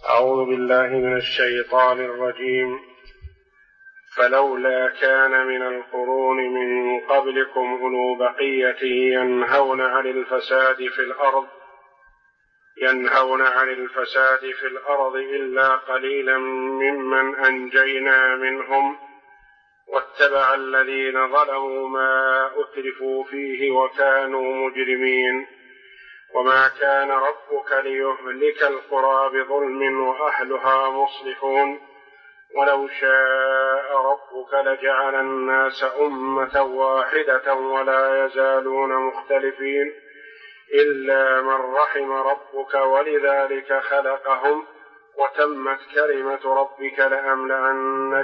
أعوذ بالله من الشيطان الرجيم. فلولا كان من القرون من قبلكم أولو بقية ينهون عن الفساد في الأرض إلا قليلا ممن أنجينا منهم واتبع الذين ظلموا ما أترفوا فيه وكانوا مجرمين. وما كان ربك ليهلك القرى بظلم وأهلها مصلحون ولو شاء ربك لجعل الناس أمة واحدة ولا يزالون مختلفين إلا من رحم ربك ولذلك خلقهم وتمت كلمة ربك لأملأن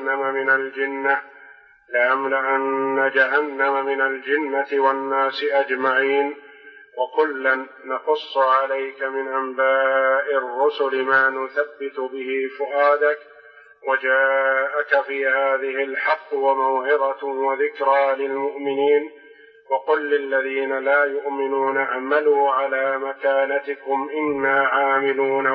جهنم من الجنة والناس أجمعين. وكلا نقص عليك من أنباء الرسل ما نثبت به فؤادك وجاءك في هذه الحق وموعظة وذكرى للمؤمنين. وقل للذين لا يؤمنون اعملوا على مكانتكم إنا عاملون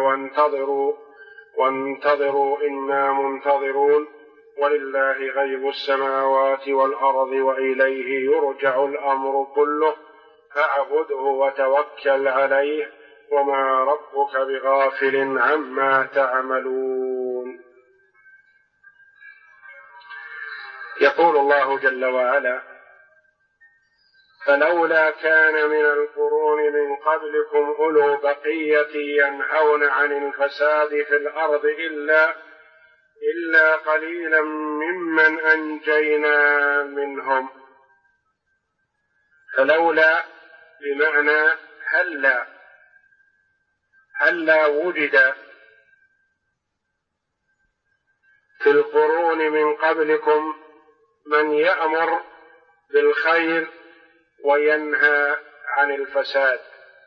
وانتظروا إنا منتظرون ولله غيب السماوات والأرض وإليه يرجع الأمر كله فاعبده وتوكل عليه وما ربك بغافل عما تعملون. يقول الله جل وعلا: فلولا كان من القرون من قبلكم أولو بقية ينهون عن الفساد في الأرض إلا قليلا ممن أنجينا منهم. فلولا بمعنى هلا وجد في القرون من قبلكم من يأمر بالخير وينهى عن الفساد.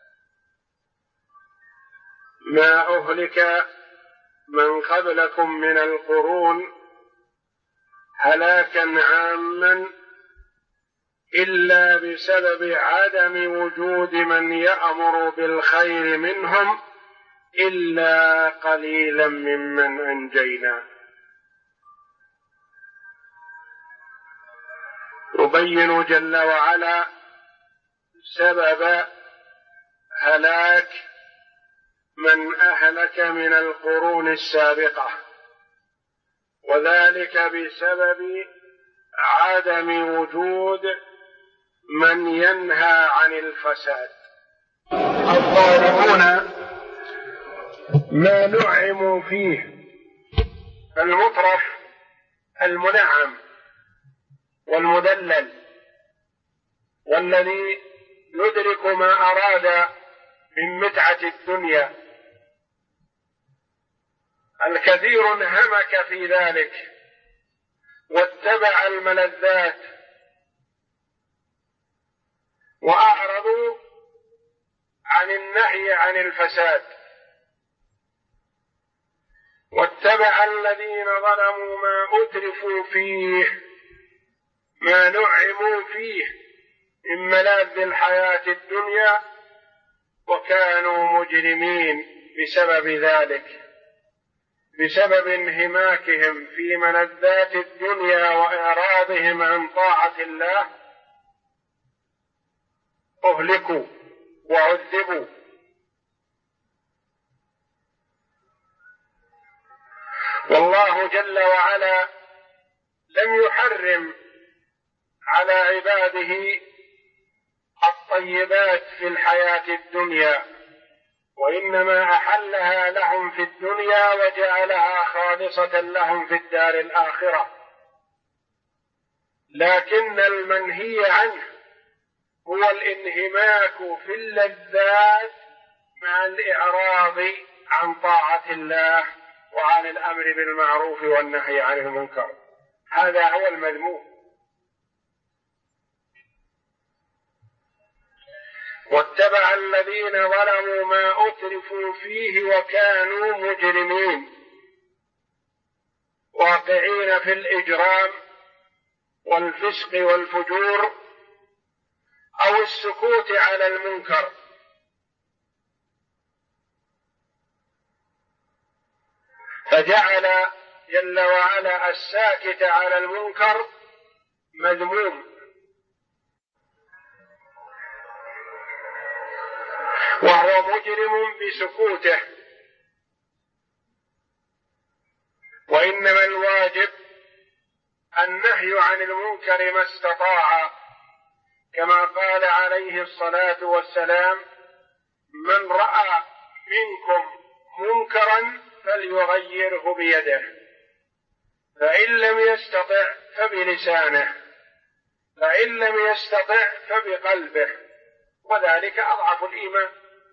ما أهلك من قبلكم من القرون هلاكا عاما إلا بسبب عدم وجود من يأمر بالخير منهم إلا قليلا ممن أنجينا. يبين جل وعلا سبب هلاك من أهلك من القرون السابقة، وذلك بسبب عدم وجود من ينهى عن الفساد. الظالمون ما نعموا فيه، المترف المنعم والمدلل والذي يدرك ما أراد من متعة الدنيا، الكثير انهمك في ذلك واتبع الملذات وأعرضوا عن النهي عن الفساد، واتبع الذين ظلموا ما أترفوا فيه، ما نعموا فيه من ملاذ الحياة الدنيا، وكانوا مجرمين بسبب ذلك، بسبب انهماكهم في ملذات الدنيا وإعراضهم عن طاعة الله أهلكوا وعذبوا. والله جل وعلا لم يحرم على عباده الطيبات في الحياة الدنيا، وإنما أحلها لهم في الدنيا وجعلها خالصة لهم في الدار الآخرة، لكن المنهي عنه هو الانهماك في اللذات مع الإعراض عن طاعة الله وعن الأمر بالمعروف والنهي عن المنكر، هذا هو المذموم. واتبع الذين ظلموا ما أترفوا فيه وكانوا مجرمين، واقعين في الإجرام والفسق والفجور أو السكوت على المنكر. فجعل جل وعلا الساكت على المنكر مذموم، وهو مجرم بسكوته. وإنما الواجب النهي عن المنكر ما استطاع، كما قال عليه الصلاة والسلام: من رأى منكم منكرا فليغيره بيده، فإن لم يستطع فبلسانه، فإن لم يستطع فبقلبه، وذلك أضعف الإيمان.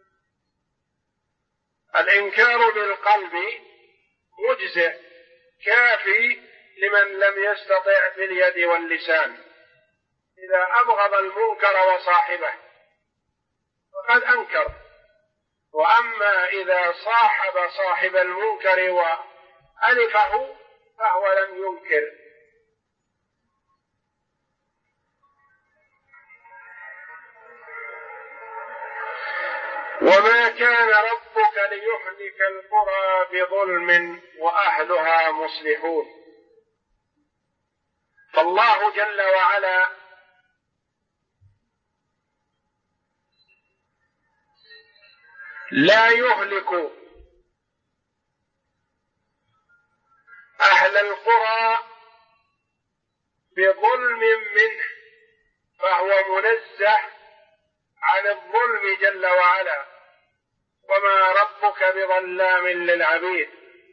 الإنكار بالقلب مجزئ كافي لمن لم يستطع باليد واللسان، إذا أبغض المنكر وصاحبه فقد أنكر. وأما إذا صاحب صاحب المنكر وألفه فهو لم ينكر. وما كان ربك ليهلك القرى بظلم وأهلها مصلحون. فالله جل وعلا لا يهلك أهل القرى بظلم منه، فهو منزه عن الظلم جل وعلا، وما ربك بظلام للعبيد.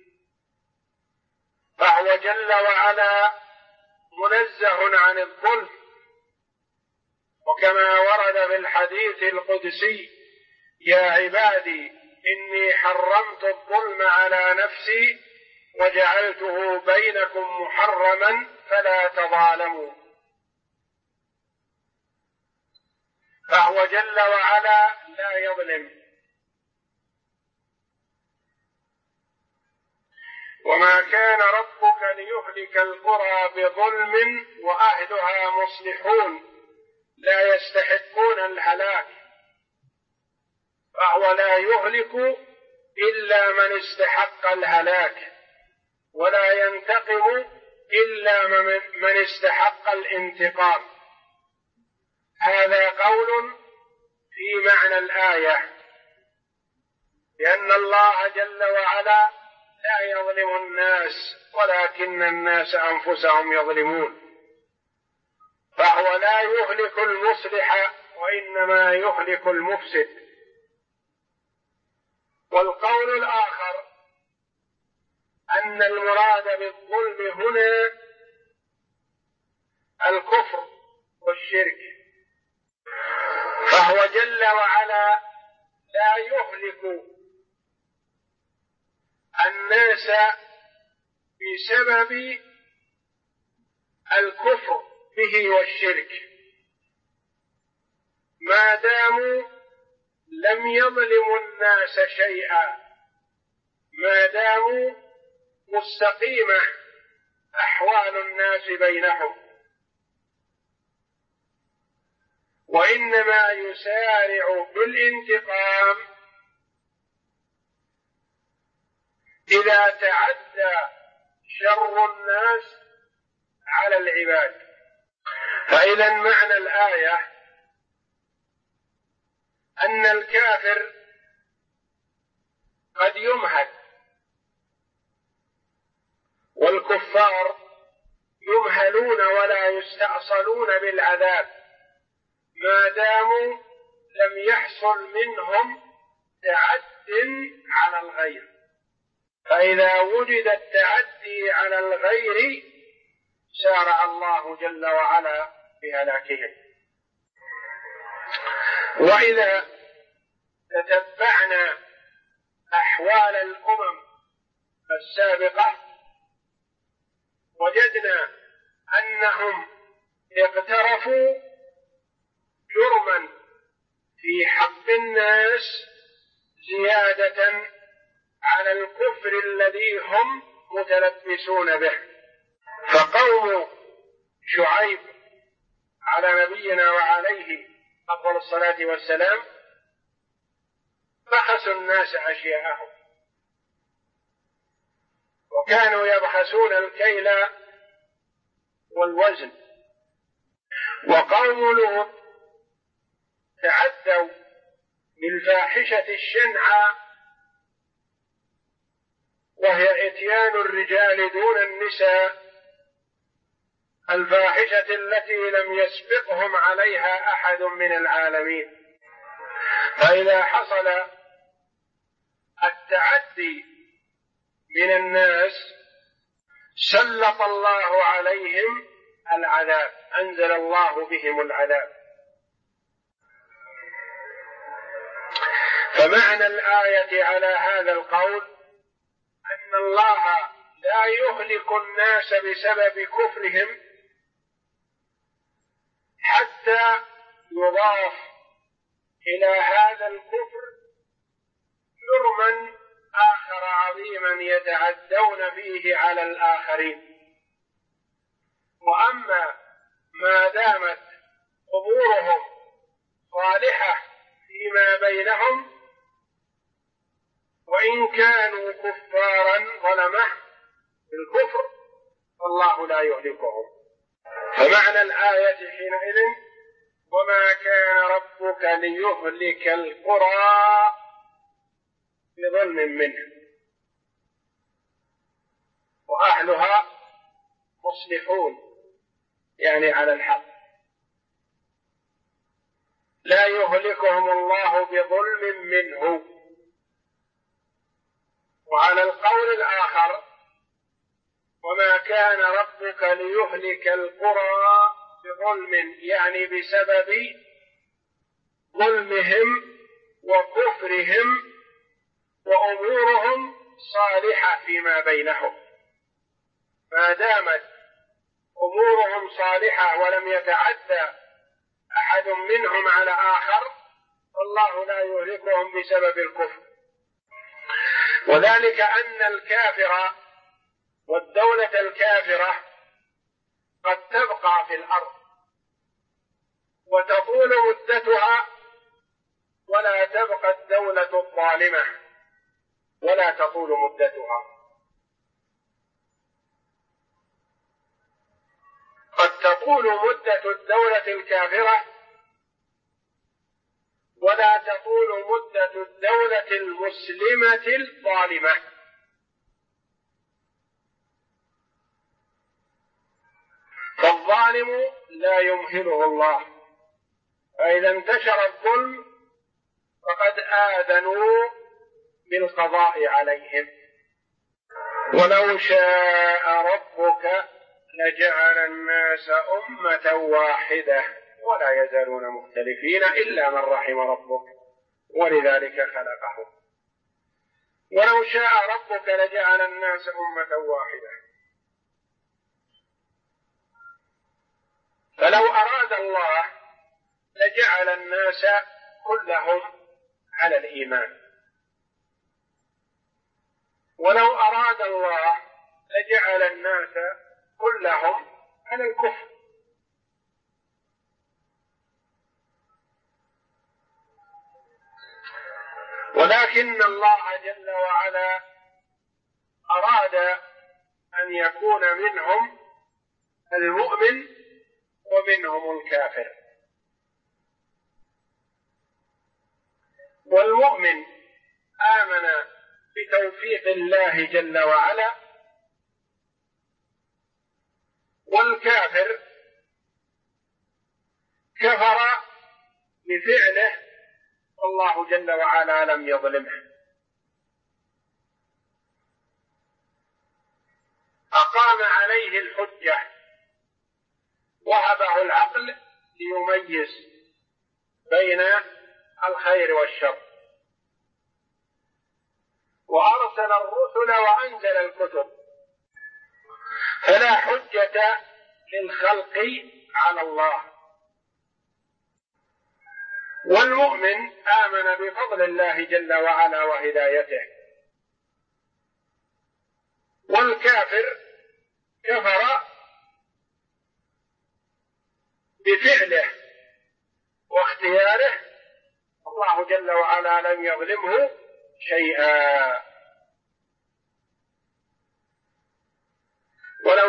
فهو جل وعلا منزه عن الظلم، وكما ورد في الحديث القدسي: يا عبادي إني حرمت الظلم على نفسي وجعلته بينكم محرما فلا تظالموا. فهو جل وعلا لا يظلم. وما كان ربك ليهلك القرى بظلم وأهلها مصلحون، لا يستحقون الهلاك، فهو لا يهلك إلا من استحق الهلاك، ولا ينتقم إلا من استحق الانتقام. هذا قول في معنى الآية، لأن الله جل وعلا لا يظلم الناس ولكن الناس أنفسهم يظلمون. فهو لا يهلك المصلح وإنما يهلك المفسد. والقول الآخر أن المراد بالظلم هنا الكفر والشرك، فهو جل وعلا لا يهلك الناس بسبب الكفر به والشرك، ما داموا لم يظلموا الناس شيئا، ما داموا مستقيمة أحوال الناس بينهم، وإنما يسارع بالانتقام إذا تعدى شر الناس على العباد. فإذا معنى الآية أن الكافر قد يمهل، والكفار يمهلون ولا يستأصلون بالعذاب ما داموا لم يحصل منهم تعد على الغير. فإذا وجد التعدي على الغير سارع الله جل وعلا بهلاكهم. وإذا تتبعنا أحوال الأمم السابقة وجدنا أنهم اقترفوا جرما في حق الناس زيادة على الكفر الذي هم متلبسون به. فقوم شعيب على نبينا وعليه أفضل الصلاة والسلام بخسوا الناس أشياءهم، وكانوا يبخسون الكيل والوزن. وقوم لوط تعدوا بالفاحشة الشنعى، وهي إتيان الرجال دون النساء، الفاحشة التي لم يسبقهم عليها أحد من العالمين. فإذا حصل التعدي من الناس سلط الله عليهم العذاب، أنزل الله بهم العذاب. فمعنى الآية على هذا القول أن الله لا يهلك الناس بسبب كفرهم حتى يضاف إلى هذا الكفر جرما آخر عظيما يتعدون فيه على الآخرين. وأما ما دامت قبورهم صالحة فيما بينهم وإن كانوا كفارا ظلمة بالكفر فالله لا يهلكهم. فمعنى الآية حينئذ وما كان ربك ليهلك القرى بظلم منه وأهلها مصلحون، يعني على الحق. لا يهلكهم الله بظلم منه. وعلى القول الآخر وما كان ربك ليهلك القرى بظلم، يعني بسبب ظلمهم وكفرهم وأمورهم صالحة فيما بينهم. ما دامت أمورهم صالحة ولم يتعدى أحد منهم على آخر فالله لا يهلكهم بسبب الكفر. وذلك أن الكافر والدولة الكافرة قد تبقى في الأرض وتطول مدتها، ولا تبقى الدولة الظالمة ولا تطول مدتها. قد تطول مدة الدولة الكافرة ولا تطول مدة الدولة المسلمة الظالمة. فالظالم لا يمهله الله، فإذا انتشر الظلم فقد آذنوا بالقضاء عليهم. ولو شاء ربك لجعل الناس أمة واحدة ولا يزالون مختلفين إلا من رحم ربك ولذلك خلقهم. ولو شاء ربك لجعل الناس أمة واحدة، فلو أراد الله لجعل الناس كلهم على الإيمان، ولو أراد الله لجعل الناس كلهم على الكفر. ولكن الله جل وعلا أراد أن يكون منهم المؤمن ومنهم الكافر. والمؤمن آمن بتوفيق الله جل وعلا، والكافر كفر بفعله والله جل وعلا لم يظلمه. أقام عليه الحجة، وهبه العقل ليميز بين الخير والشر، وأرسل الرسل وأنزل الكتب، فلا حجة للخلق على الله. والمؤمن آمن بفضل الله جل وعلا وهدايته، والكافر كفر بفعله واختياره، الله جل وعلا لم يظلمه شيئا.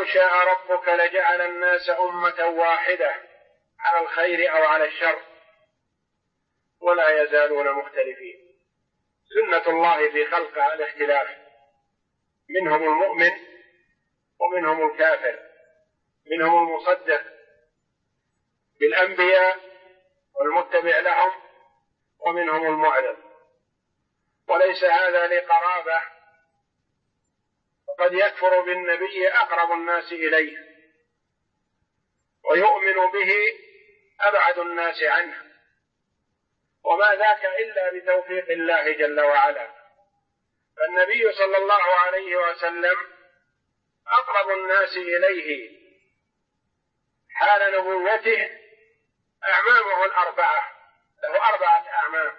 شاء ربك لجعل الناس أمة واحدة على الخير أو على الشر ولا يزالون مختلفين. سنة الله في خلقه الاختلاف، منهم المؤمن ومنهم الكافر، منهم المصدق بالأنبياء والمتبع لهم ومنهم المعرض. وليس هذا لقرابة، وقد يكفر بالنبي أقرب الناس إليه ويؤمن به أبعد الناس عنه، وما ذاك إلا بتوفيق الله جل وعلا. فالنبي صلى الله عليه وسلم أقرب الناس إليه حال نبوته أعمامه الأربعة، له 4 أعمام،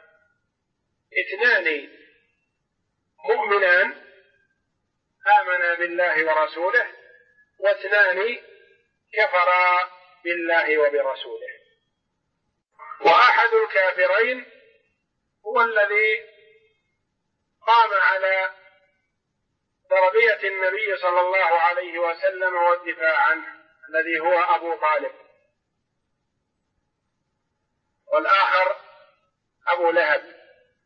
2 مؤمنان آمنا بالله ورسوله، و2 كفرا بالله وبرسوله. وأحد الكافرين هو الذي قام على تربية النبي صلى الله عليه وسلم والدفاع عنه، الذي هو أبو طالب، والآخر أبو لهب.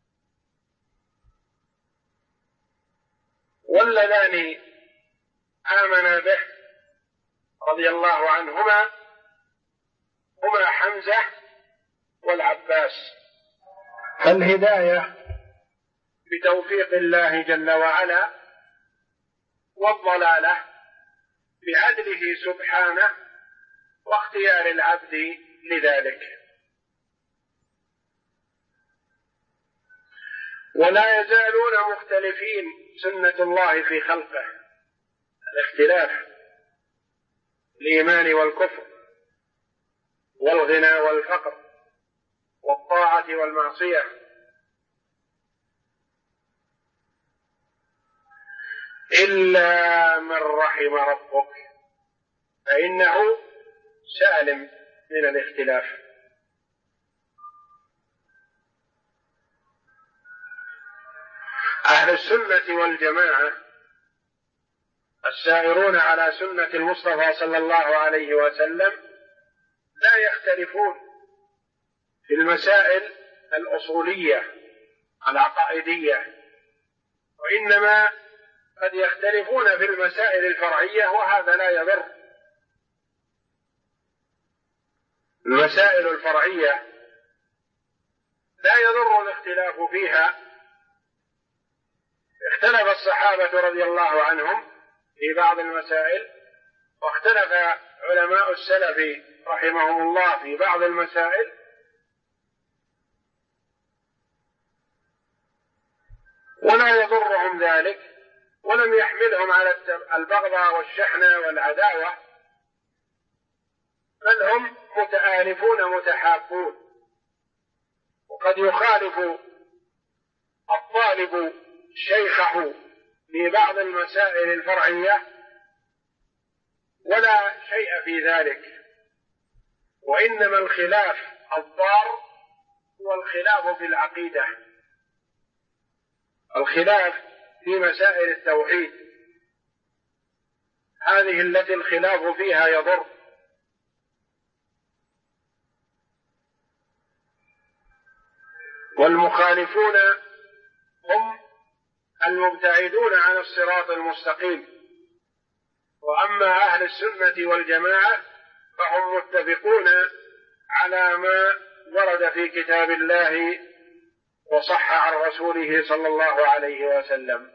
واللذان آمنا به رضي الله عنهما هما حمزة والعباس. فالهداية بتوفيق الله جل وعلا، والضلالة بعدله سبحانه واختيار العبد لذلك. ولا يزالون مختلفين، سنة الله في خلقه الاختلاف، الإيمان والكفر، والغنى والفقر، والطاعة والمعصية. إلا من رحم ربك فإنه سالم من الاختلاف. أهل السنة والجماعة السائرون على سنة المصطفى صلى الله عليه وسلم لا يختلفون في المسائل الأصولية العقائدية، وإنما قد يختلفون في المسائل الفرعية، وهذا لا يضر. المسائل الفرعية لا يضر الاختلاف فيها. اختلف الصحابة رضي الله عنهم في بعض المسائل، واختلف علماء السلف رحمهم الله في بعض المسائل، ولا يضرهم ذلك، ولم يحملهم على البغضاء والشحنة والعداوة، بل هم متآلفون متحابون. وقد يخالف الطالب شيخه في بعض المسائل الفرعية ولا شيء في ذلك، وإنما الخلاف الضار هو الخلاف في العقيدة، الخلاف في مسائل التوحيد، هذه التي الخلاف فيها يضر. والمخالفون هم المبتعدون عن الصراط المستقيم، وأما أهل السنة والجماعة فهم متفقون على ما ورد في كتاب الله وصح عن رسوله صلى الله عليه وسلم.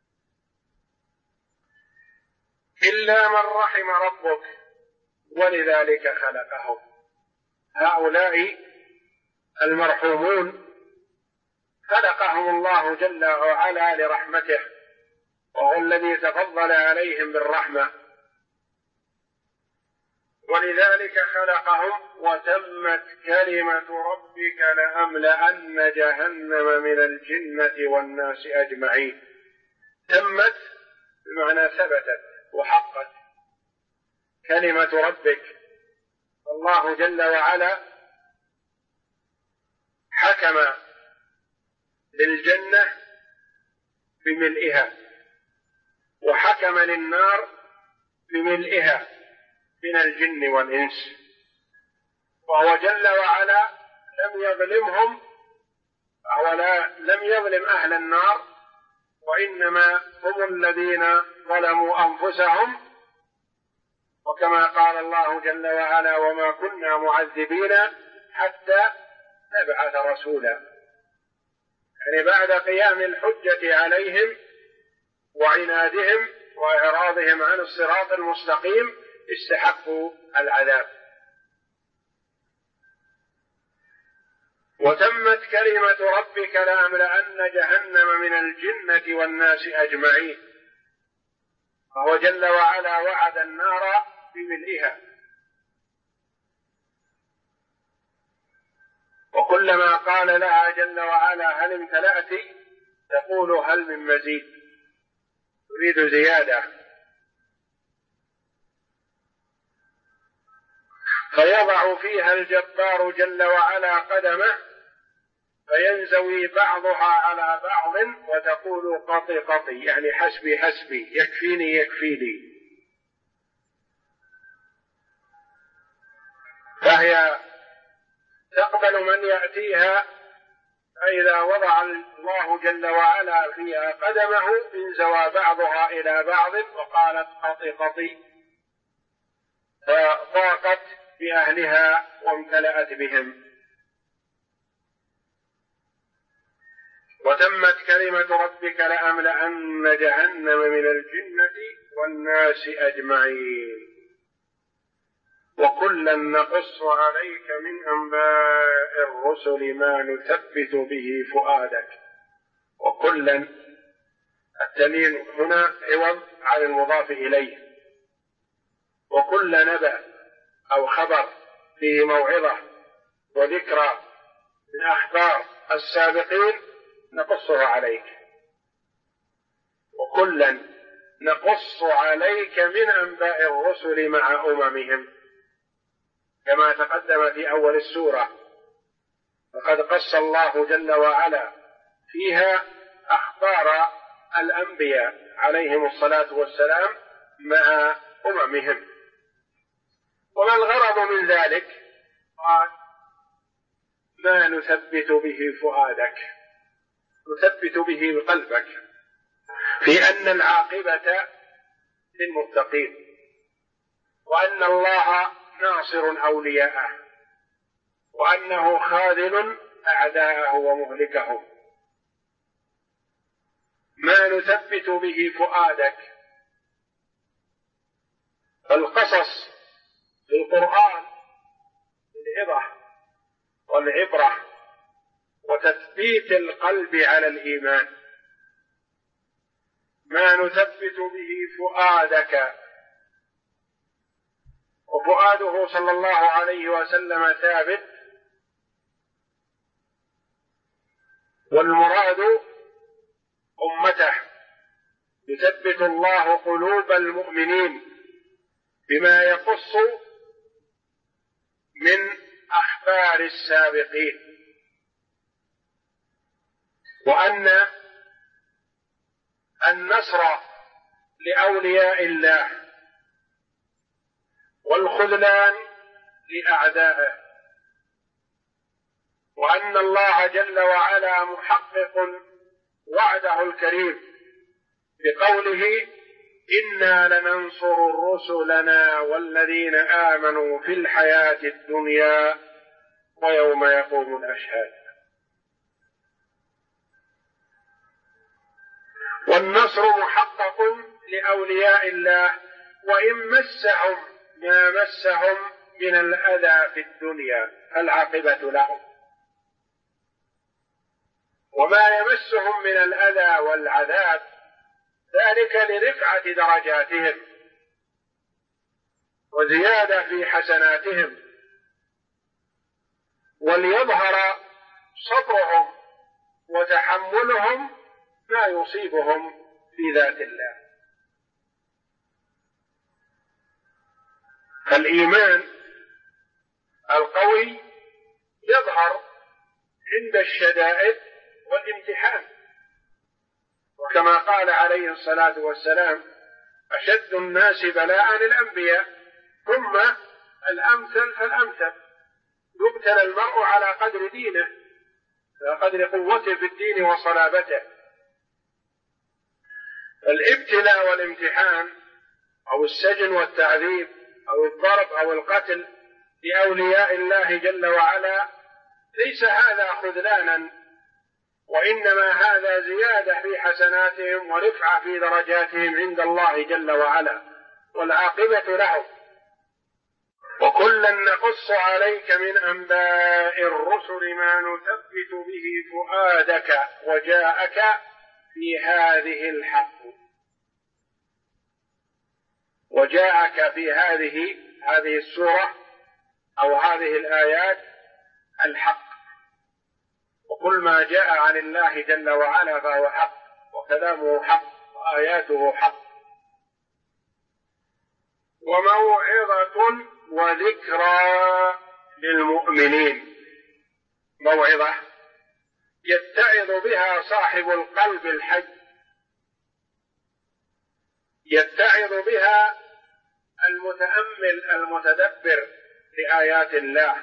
إلا من رحم ربك ولذلك خلقهم. هؤلاء المرحومون خلقهم الله جل وعلا لرحمته، وهو الذي تفضل عليهم بالرحمة، ولذلك خلقهم. وتمت كلمة ربك لأملأن جهنم من الجنة والناس أجمعين. تمت بمعنى ثبتت وحقت كلمة ربك. الله جل وعلا حكم للجنة بملئها، وحكم للنار بملئها من الجن والإنس، وهو جل وعلا لم يظلمهم لم يظلم أهل النار، وإنما هم الذين ظلموا أنفسهم. وكما قال الله جل وعلا: وما كنا معذبين حتى نبعث رسولا، يعني بعد قيام الحجة عليهم وعنادهم وإعراضهم عن الصراط المستقيم استحقوا العذاب. وتمت كلمة ربك لأملأن جهنم من الجنة والناس أجمعين، فهو جل وعلا وعد النار بملئها، وكلما قال لها جل وعلا: هل امتلأت؟ تقول: هل من مزيد؟ تريد زيادة. فيضع فيها الجبار جل وعلا قدمه، فينزوي بعضها على بعض، وتقول: قطي قطي، يعني حسبي حسبي، يكفيني يكفيني. فهي تقبل من يأتيها، فإذا وضع الله جل وعلا فيها قدمه انزوى بعضها إلى بعض وقالت: قطي قطي، فضاقت بأهلها وامتلأت بهم. وتمت كلمة ربك لأملأن جهنم من الجنة والناس أجمعين وكلا نقص عليك من أنباء الرسل ما نثبت به فؤادك. وكلا، التنوين هنا عوض عن المضاف إليه، وكل نبأ أو خبر فيه موعظة وذكرى من أخبار السابقين نقصها عليك، وكلا نقص عليك من أنباء الرسل مع أممهم، كما تقدم في أول السورة. فقد قص الله جل وعلا فيها أخبار الأنبياء عليهم الصلاة والسلام مع أممهم. وما الغرض من ذلك؟ قال: ما نثبت به فؤادك، نثبت به قلبك، في أن العاقبة للمتقين، وأن الله ناصر أولياءه، وأنه خاذل أعداءه ومهلكهم. ما نثبت به فؤادك. فالقصص في القرآن العظة والعبرة وتثبيت القلب على الإيمان. ما نثبت به فؤادك، وفؤاده صلى الله عليه وسلم ثابت، والمراد أمته. يثبت الله قلوب المؤمنين بما يقص من أخبار السابقين، وأن النصر لأولياء الله والخذلان لأعدائه، وأن الله جل وعلا محقق وعده الكريم بقوله: إنا لننصر رسلنا والذين آمنوا في الحياة الدنيا ويوم يقوم الأشهاد. والنصر محقق لأولياء الله، وإن مسهم ما مسهم من الأذى في الدنيا فالعاقبة لهم، وما يمسهم من الأذى والعذاب ذلك لرفعة درجاتهم وزيادة في حسناتهم، وليظهر صبرهم وتحملهم ما يصيبهم في ذات الله. فالإيمان القوي يظهر عند الشدائد والامتحان، وكما قال عليه الصلاة والسلام: أشد الناس بلاء الأنبياء، ثم الأمثل فالأمثل، يبتلى المرء على قدر دينه، على قدر قوته في الدين وصلابته. الابتلاء والامتحان أو السجن والتعذيب أو الضرب أو القتل لأولياء الله جل وعلا ليس هذا خذلانا، وإنما هذا زيادة في حسناتهم ورفعة في درجاتهم عند الله جل وعلا، والعاقبة لهم. وكلا نقص عليك من أنباء الرسل ما نثبت به فؤادك وجاءك في هذه الحق. وجاءك في هذه السورة أو هذه الآيات الحق، وكل ما جاء عن الله جل وعلا فهو حق، وكلامه حق، وآياته حق. وموعظة وذكرى للمؤمنين، موعظة يتعظ بها صاحب القلب الحي، يتعظ بها المتأمل المتدبر لآيات الله.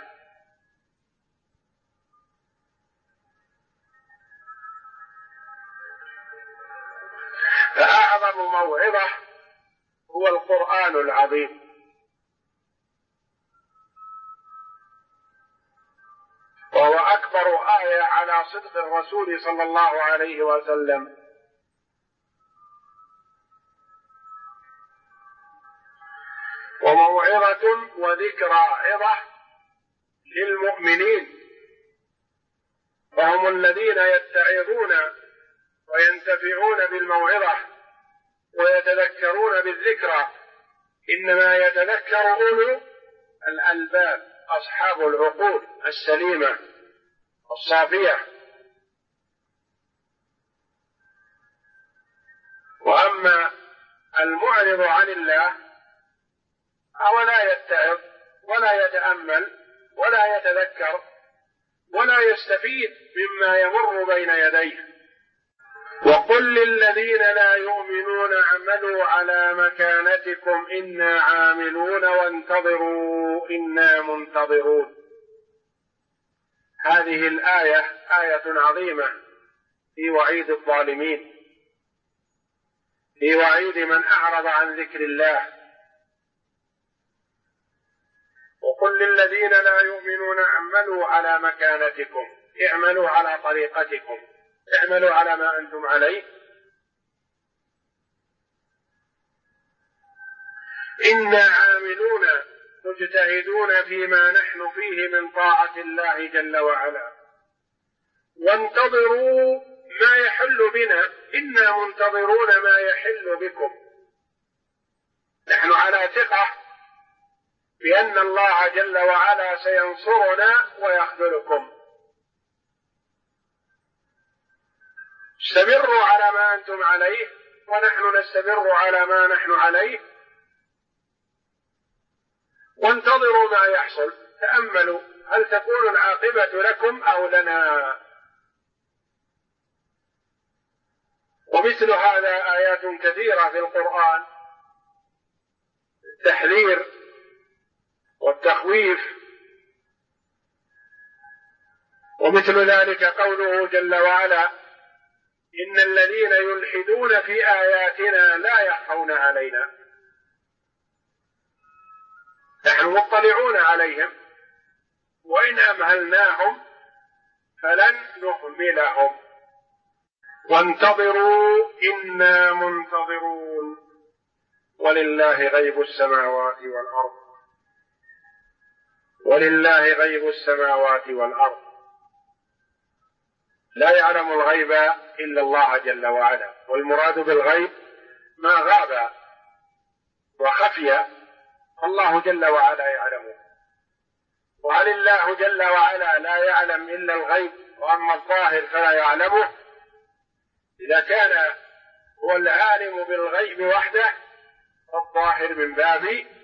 فأعظم موعظة هو القرآن العظيم، وهو أكبر آية على صدق الرسول صلى الله عليه وسلم. وموعظة وذكرى، عظة للمؤمنين، وهم الذين يتعظون وينتفعون بالموعظة ويتذكرون بالذكرى. إنما يتذكر أولو الألباب، أصحاب العقول السليمة الصافية. وأما المعرض عن الله ولا يتعظ ولا يتأمل ولا يتذكر ولا يستفيد مما يمر بين يديه. وقل للذين لا يؤمنون اعملوا على مكانتكم إنا عاملون وانتظروا إنا منتظرون. هذه الآية آية عظيمة في وعيد الظالمين، في وعيد من أعرض عن ذكر الله. وقل للذين لا يؤمنون اعملوا على مكانتكم، اعملوا على طريقتكم، اعملوا على ما أنتم عليه. إنا عاملون مجتهدون فيما نحن فيه من طاعة الله جل وعلا، وانتظروا ما يحل بنا، إنا منتظرون ما يحل بكم. نحن على ثقة بأن الله جل وعلا سينصرنا ويخذلكم. استمروا على ما أنتم عليه ونحن نستمر على ما نحن عليه، وانتظروا ما يحصل. تأملوا هل تكون العاقبة لكم أو لنا. ومثل هذا آيات كثيرة في القرآن، التحذير والتخويف. ومثل ذلك قوله جل وعلا: إن الذين يلحدون في آياتنا لا يخفون علينا. نحن مطلعون عليهم، وإن أمهلناهم فلن نهملهم. وانتظروا إنا منتظرون ولله غيب السماوات والأرض، ولله غيب السماوات والأرض. لا يعلم الغيب إلا الله جل وعلا، والمراد بالغيب ما غاب وخفي الله جل وعلا يعلمه. وهل الله جل وعلا لا يعلم إلا الغيب وأما الظاهر فلا يعلمه؟ إذا كان هو العالم بالغيب وحده فالظاهر من باب